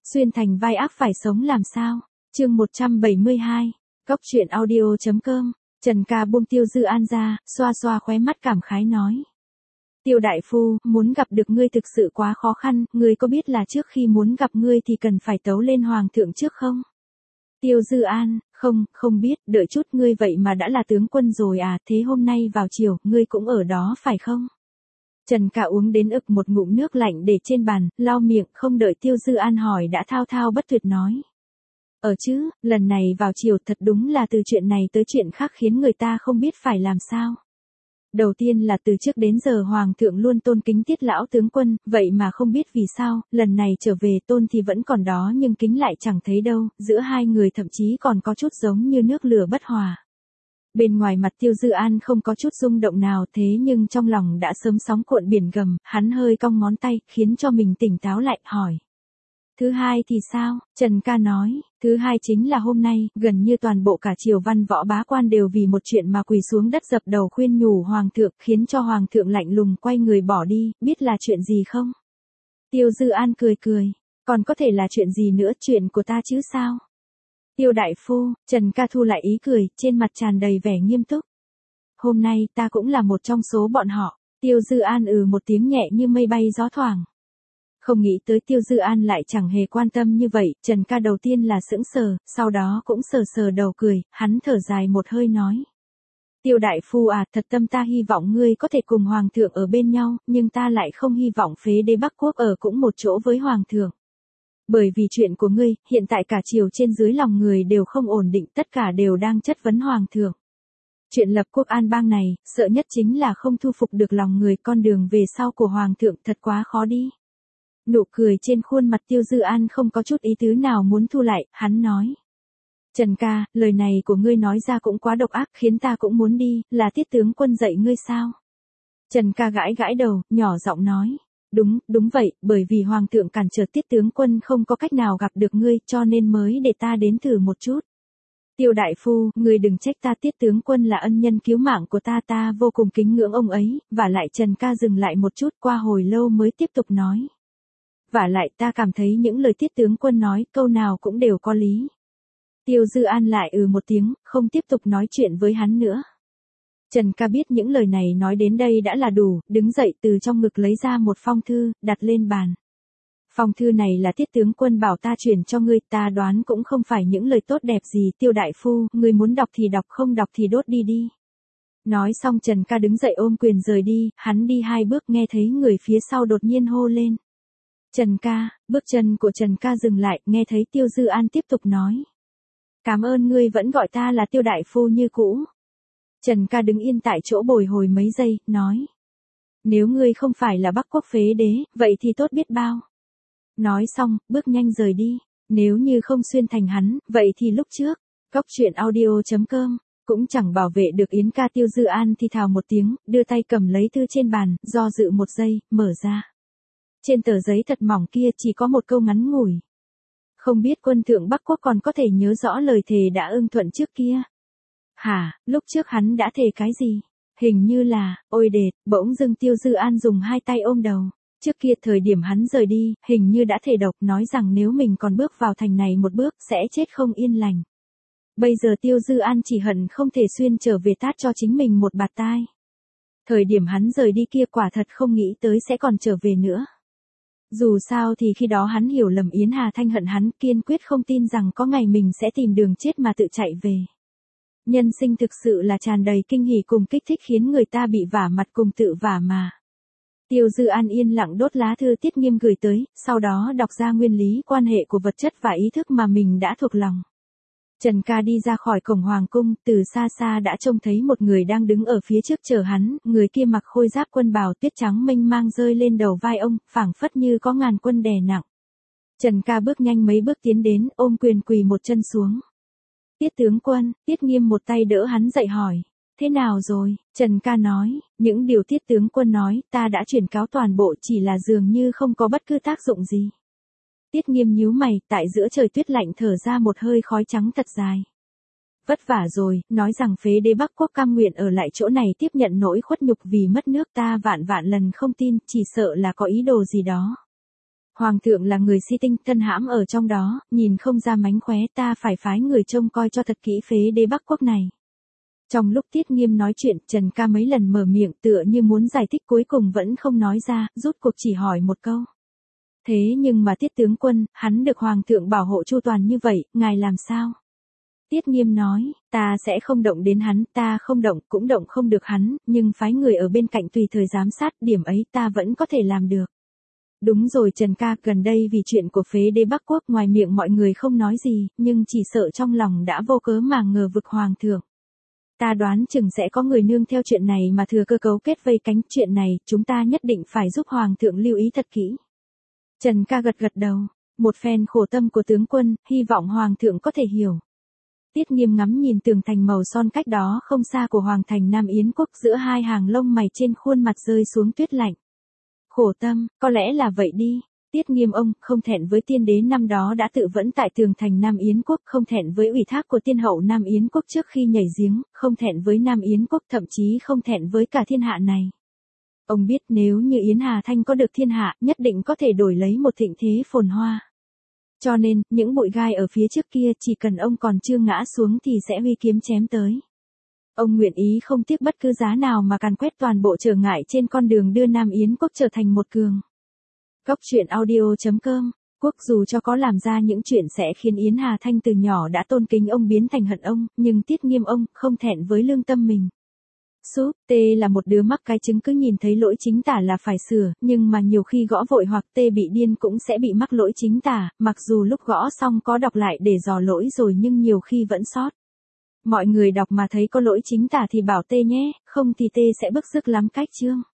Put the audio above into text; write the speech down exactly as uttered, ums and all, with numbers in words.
Xuyên thành vai ác phải sống làm sao? Chương một trăm bảy mươi hai, Cóc truyện audio chấm com. Trần Ca buông Tiêu Dư An ra, xoa xoa khóe mắt cảm khái nói. Tiêu đại phu, muốn gặp được ngươi thực sự quá khó khăn, ngươi có biết là trước khi muốn gặp ngươi thì cần phải tấu lên hoàng thượng trước không? Tiêu Dư An, không, không biết, đợi chút ngươi vậy mà đã là tướng quân rồi à, thế hôm nay vào chiều, ngươi cũng ở đó phải không? Trần Ca uống đến ực một ngụm nước lạnh để trên bàn, lau miệng, không đợi Tiêu Dư An hỏi đã thao thao bất tuyệt nói. Ở chứ, lần này vào chiều thật đúng là từ chuyện này tới chuyện khác khiến người ta không biết phải làm sao. Đầu tiên là từ trước đến giờ Hoàng thượng luôn tôn kính Tiết lão tướng quân, vậy mà không biết vì sao, lần này trở về tôn thì vẫn còn đó nhưng kính lại chẳng thấy đâu, giữa hai người thậm chí còn có chút giống như nước lửa bất hòa. Bên ngoài mặt Tiêu Dư An không có chút rung động nào thế nhưng trong lòng đã sớm sóng cuộn biển gầm, hắn hơi cong ngón tay, khiến cho mình tỉnh táo lại, hỏi. Thứ hai thì sao? Trần Ca nói, thứ hai chính là hôm nay, gần như toàn bộ cả triều văn võ bá quan đều vì một chuyện mà quỳ xuống đất dập đầu khuyên nhủ Hoàng thượng, khiến cho Hoàng thượng lạnh lùng quay người bỏ đi, biết là chuyện gì không? Tiêu Dư An cười cười, còn có thể là chuyện gì nữa, chuyện của ta chứ sao? Tiêu đại phu, Trần Ca thu lại ý cười, trên mặt tràn đầy vẻ nghiêm túc. Hôm nay ta cũng là một trong số bọn họ. Tiêu Dư An ừ một tiếng nhẹ như mây bay gió thoảng. Không nghĩ tới Tiêu Dư An lại chẳng hề quan tâm như vậy, Trần Ca đầu tiên là sững sờ, sau đó cũng sờ sờ đầu cười, hắn thở dài một hơi nói. Tiêu đại phu à, thật tâm ta hy vọng ngươi có thể cùng Hoàng thượng ở bên nhau, nhưng ta lại không hy vọng phế đế Bắc Quốc ở cũng một chỗ với Hoàng thượng. Bởi vì chuyện của ngươi, hiện tại cả triều trên dưới lòng người đều không ổn định, tất cả đều đang chất vấn Hoàng thượng. Chuyện lập quốc an bang này, sợ nhất chính là không thu phục được lòng người, con đường về sau của Hoàng thượng thật quá khó đi. Nụ cười trên khuôn mặt Tiêu Dư An không có chút ý tứ nào muốn thu lại, hắn nói. Trần Ca, lời này của ngươi nói ra cũng quá độc ác, khiến ta cũng muốn đi, là Tiết tướng quân dạy ngươi sao? Trần Ca gãi gãi đầu, nhỏ giọng nói. Đúng, đúng vậy, bởi vì Hoàng thượng cản trở Tiết tướng quân không có cách nào gặp được ngươi, cho nên mới để ta đến thử một chút. Tiêu đại phu, ngươi đừng trách ta, Tiết tướng quân là ân nhân cứu mạng của ta, ta vô cùng kính ngưỡng ông ấy, và lại Trần Ca dừng lại một chút, qua hồi lâu mới tiếp tục nói. Và lại ta cảm thấy những lời Tiết tướng quân nói, câu nào cũng đều có lý. Tiêu Dư An lại ừ một tiếng, không tiếp tục nói chuyện với hắn nữa. Trần Ca biết những lời này nói đến đây đã là đủ, đứng dậy từ trong ngực lấy ra một phong thư, đặt lên bàn. Phong thư này là Tiết tướng quân bảo ta chuyển cho ngươi, ta đoán cũng không phải những lời tốt đẹp gì, Tiêu đại phu, ngươi muốn đọc thì đọc, không đọc thì đốt đi đi. Nói xong Trần Ca đứng dậy ôm quyền rời đi, hắn đi hai bước nghe thấy người phía sau đột nhiên hô lên. Trần Ca, bước chân của Trần Ca dừng lại, nghe thấy Tiêu Dư An tiếp tục nói. Cảm ơn ngươi vẫn gọi ta là Tiêu đại phu như cũ. Trần Ca đứng yên tại chỗ bồi hồi mấy giây, nói. Nếu ngươi không phải là Bắc Quốc phế đế, vậy thì tốt biết bao. Nói xong, bước nhanh rời đi. Nếu như không xuyên thành hắn, vậy thì lúc trước, Cóc truyện audio chấm com, cũng chẳng bảo vệ được Yến Ca. Tiêu Dư An thì thào một tiếng, đưa tay cầm lấy thư trên bàn, do dự một giây, mở ra. Trên tờ giấy thật mỏng kia chỉ có một câu ngắn ngủi. Không biết quân thượng Bắc Quốc còn có thể nhớ rõ lời thề đã ưng thuận trước kia. Hả, lúc trước hắn đã thề cái gì? Hình như là, ôi đệt, bỗng dưng Tiêu Dư An dùng hai tay ôm đầu. Trước kia thời điểm hắn rời đi, hình như đã thề độc nói rằng nếu mình còn bước vào thành này một bước sẽ chết không yên lành. Bây giờ Tiêu Dư An chỉ hận không thể xuyên trở về tát cho chính mình một bạt tai. Thời điểm hắn rời đi kia quả thật không nghĩ tới sẽ còn trở về nữa. Dù sao thì khi đó hắn hiểu lầm Yến Hà Thanh hận hắn, kiên quyết không tin rằng có ngày mình sẽ tìm đường chết mà tự chạy về. Nhân sinh thực sự là tràn đầy kinh hỉ cùng kích thích khiến người ta bị vả mặt cùng tự vả mà. Tiêu Dư An yên lặng đốt lá thư Tiết Nghiêm gửi tới, sau đó đọc ra nguyên lý quan hệ của vật chất và ý thức mà mình đã thuộc lòng. Trần Ca đi ra khỏi cổng hoàng cung, từ xa xa đã trông thấy một người đang đứng ở phía trước chờ hắn, người kia mặc khôi giáp quân bào tuyết trắng mênh mang rơi lên đầu vai ông, phảng phất như có ngàn quân đè nặng. Trần Ca bước nhanh mấy bước tiến đến, ôm quyền quỳ một chân xuống. Tiết tướng quân, Tiết Nghiêm một tay đỡ hắn dậy hỏi. Thế nào rồi? Trần Ca nói, những điều Tiết tướng quân nói, ta đã chuyển cáo toàn bộ, chỉ là dường như không có bất cứ tác dụng gì. Tiết Nghiêm nhíu mày, tại giữa trời tuyết lạnh thở ra một hơi khói trắng thật dài. Vất vả rồi, nói rằng phế đế Bắc Quốc cam nguyện ở lại chỗ này tiếp nhận nỗi khuất nhục vì mất nước, ta vạn vạn lần không tin, chỉ sợ là có ý đồ gì đó. Hoàng thượng là người si tinh, thân hãm ở trong đó, nhìn không ra mánh khóe, ta phải phái người trông coi cho thật kỹ phế đế Bắc Quốc này. Trong lúc Tiết Nghiêm nói chuyện, Trần Ca mấy lần mở miệng tựa như muốn giải thích cuối cùng vẫn không nói ra, rút cuộc chỉ hỏi một câu. Thế nhưng mà Tiết tướng quân, hắn được Hoàng thượng bảo hộ chu toàn như vậy, ngài làm sao? Tiết Nghiêm nói, ta sẽ không động đến hắn, ta không động, cũng động không được hắn, nhưng phái người ở bên cạnh tùy thời giám sát, điểm ấy ta vẫn có thể làm được. Đúng rồi Trần Ca, gần đây vì chuyện của phế đế Bắc Quốc ngoài miệng mọi người không nói gì, nhưng chỉ sợ trong lòng đã vô cớ mà ngờ vực Hoàng thượng. Ta đoán chừng sẽ có người nương theo chuyện này mà thừa cơ cấu kết vây cánh, chuyện này, chúng ta nhất định phải giúp Hoàng thượng lưu ý thật kỹ. Trần Ca gật gật đầu, một phen khổ tâm của tướng quân, hy vọng Hoàng thượng có thể hiểu. Tiết Nghiêm ngắm nhìn tường thành màu son cách đó không xa của Hoàng thành Nam Yến Quốc, giữa hai hàng lông mày trên khuôn mặt rơi xuống tuyết lạnh. Khổ tâm, có lẽ là vậy đi. Tiết Nghiêm ông, không thẹn với tiên đế năm đó đã tự vẫn tại tường thành Nam Yến Quốc, không thẹn với ủy thác của tiên hậu Nam Yến Quốc trước khi nhảy giếng, không thẹn với Nam Yến Quốc, thậm chí không thẹn với cả thiên hạ này. Ông biết nếu như Yến Hà Thanh có được thiên hạ, nhất định có thể đổi lấy một thịnh thế phồn hoa. Cho nên, những bụi gai ở phía trước kia chỉ cần ông còn chưa ngã xuống thì sẽ huy kiếm chém tới. Ông nguyện ý không tiếc bất cứ giá nào mà càn quét toàn bộ trở ngại trên con đường đưa Nam Yến Quốc trở thành một cường. Góc truyện audio chấm com, Quốc dù cho có làm ra những chuyện sẽ khiến Yến Hà Thanh từ nhỏ đã tôn kính ông biến thành hận ông, nhưng Tiết Nghiêm ông không thẹn với lương tâm mình. Súp, tê là một đứa mắc cái chứng cứ nhìn thấy lỗi chính tả là phải sửa, nhưng mà nhiều khi gõ vội hoặc tê bị điên cũng sẽ bị mắc lỗi chính tả, mặc dù lúc gõ xong có đọc lại để dò lỗi rồi nhưng nhiều khi vẫn sót. Mọi người đọc mà thấy có lỗi chính tả thì bảo tê nhé, không thì tê sẽ bức rứt lắm cách chương.